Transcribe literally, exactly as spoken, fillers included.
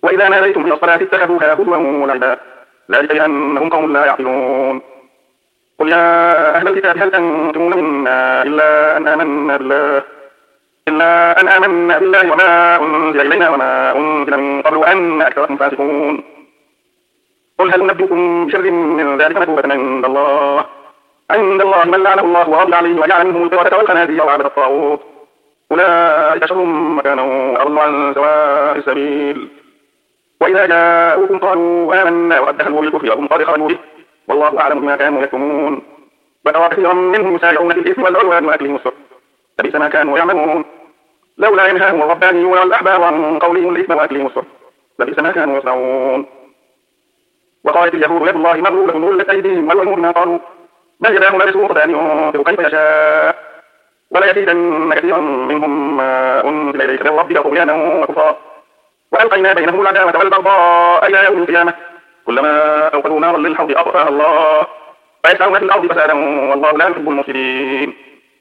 وإذا ناديتم إلى الصلاة اتخذوها هزوا ولعبا ذلك بأنهم قوم لا يعقلون قل يا أهل الكتاب هل أنتم منا إلا أن آمنا بالله إلا أن آمنا بالله وما أنزل إلينا وما أنزل من قبل وأن أكثركم فاسقون قل هل نبئكم بشر من ذلك مثوبة عند الله عند الله من لعنه الله وغضب عليه وجعل منهم القردة والخنازير وعبد الطاغوت أولئك شر مكانا وأضل عن سواء السبيل وإذا جاءوكم قالوا آمنا وقد دخلوا بالكفر وهم قد خرجوا به والله أعلم بما كانوا يكتمون وترى كثيرا منهم يسارعون في الإثم والعدوان وأكلهم السحت لبئس ما كانوا يعملون لولا ينهاهم الربانيون والأحبار عن قولهم الإثم وأكلهم السحت لبئس ما كانوا يصنعون وقالت اليهود يد الله مغلولة غلت أيديهم ولعنوا بما قالوا بل يداه مبسوطتان ينفق كيف يشاء ولا يزيدن كثيرا منهم ما أنزل إليك من ربك طغيانا وكفرا وألقينا بينهم العداوة والبغضاء إلى يوم القيامة كلما أوقدوا نارا للحرب أطفأها الله ويسعون في الأرض فسادا والله لا يحب المفسدين